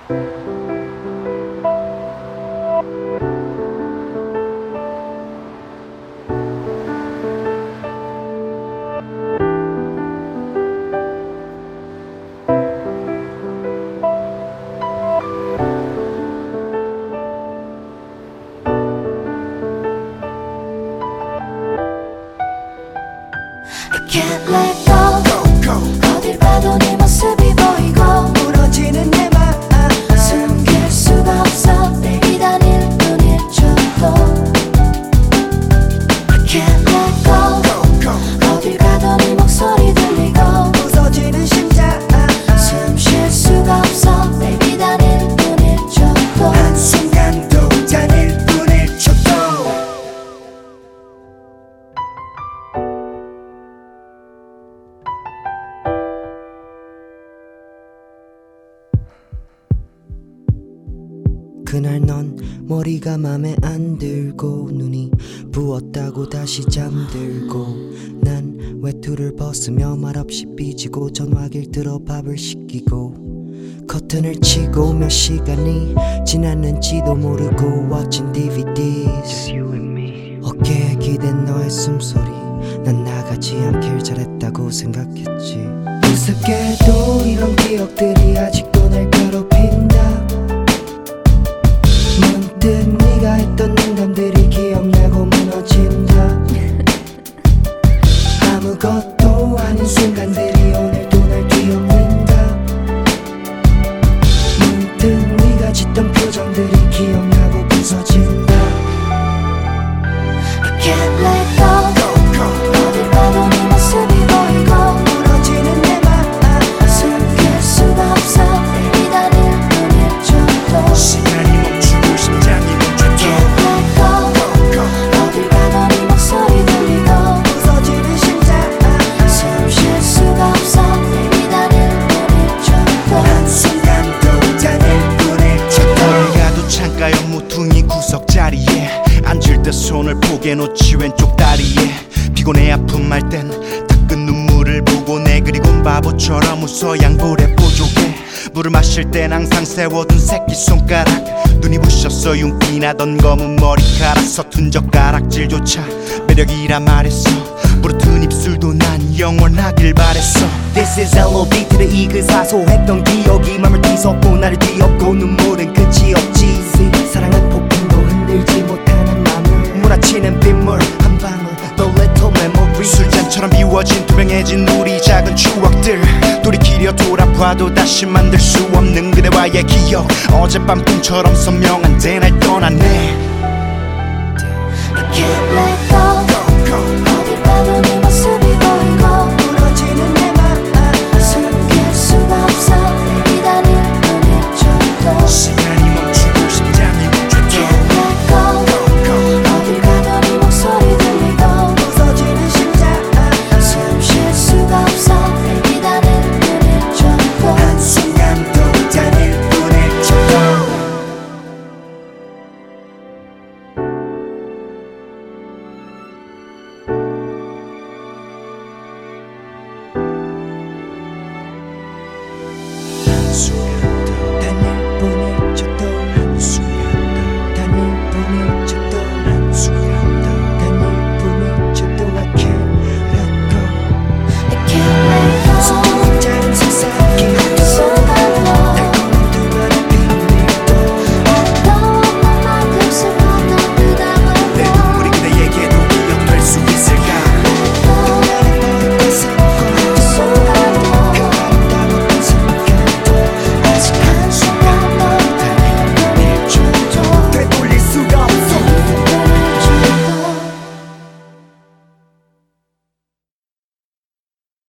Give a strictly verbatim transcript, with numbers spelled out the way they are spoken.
Can't let go, go, go. 어딜 봐도 네 모습이 보이고 부러지는 내 맘 숨길 수가 없어 내게 다닐 뿐일 정도 I can't let go, go, go. 어딜 가도 네 목소리 들리고 부서지는 심장 숨 쉴 수가 없어 내게 다닐 뿐일 정도 한순간도 다닐 뿐일 정도 그날 넌 머리가 맘에 안 들고 눈이 부었다고 다시 잠들고 난 외투를 벗으며 말없이 삐지고 전화기를 들어 밥을 시키고 커튼을 치고 몇 시간이 지났는지도 모르고 watching 디비디's 어깨에 기댄 너의 숨소리 난 나가지 않길 잘했다고 생각했지 무섭게도 이런 기억들이 아직도 날 괴롭힌다 문득 네가 했던 농담들이 기억나고 무너진다 아무것도 아닌 순간들이 오늘도 날 뒤엎는다 문득 네가 짓던 표정들이 기억나고 부서진다 I can't let go, go, go. 어딜 봐도 네 모습이 보이고 부러지는 내 맘 숨길 수가 없어 내게 다닐 뿐일 정도 시간이 멈추고 심장이 멈춰도 Can't let go, go, go. 어딜 가도 네 목소리 들리고 부서지는 심장 숨 쉴 수가 없어 내게 다닐 뿐일 정도 한순간도 다닐 뿐일 정도 어디 가도 창가 옆 모퉁이 구석 자리에 앉을 때 손을 포개 놓지 왼쪽 다리에 피곤해 아픔 할 땐 닦은 눈물을 보고 내 그리곤 바보처럼 웃어 양볼에 보조개 물을 마실 땐 항상 세워둔 새끼손가락 눈이 부셨어 윤기 나던 검은 머리카락 서툰 젓가락질조차 매력이라 말했어 부르튼 입술도 난 영원하길 바랬어 This is 엘 오 비 to the E 그 사소했던 기억이 맘을 뒤섞고 나를 뒤엎고 눈물은 끝이 없지 사랑은 폭풍도 흔들지 못하는 맘을 몰아치는 빗물 한 방울 The little memory 술잔처럼 비워진 투명해진 우리 작은 추억들 돌이키려 돌아봐도 다시 만들 수 없는 그대와의 기억 어젯밤 꿈처럼 선명한데 날 떠났네 I can't let go, go, go. 어딜 봐도 네 모습이 보이고 부러지는 내 맘 숨길 수가 없어 내게 다닐 뿐일 정도 시간이 멈추고 심장이 멈춰도 Can't let go, go, go. 어딜 가도 네 목소리 들리고 부서지는 심장 숨 쉴 수가 없어 내게 다닐 뿐일 정도 한순간도 다닐 뿐일 정도 수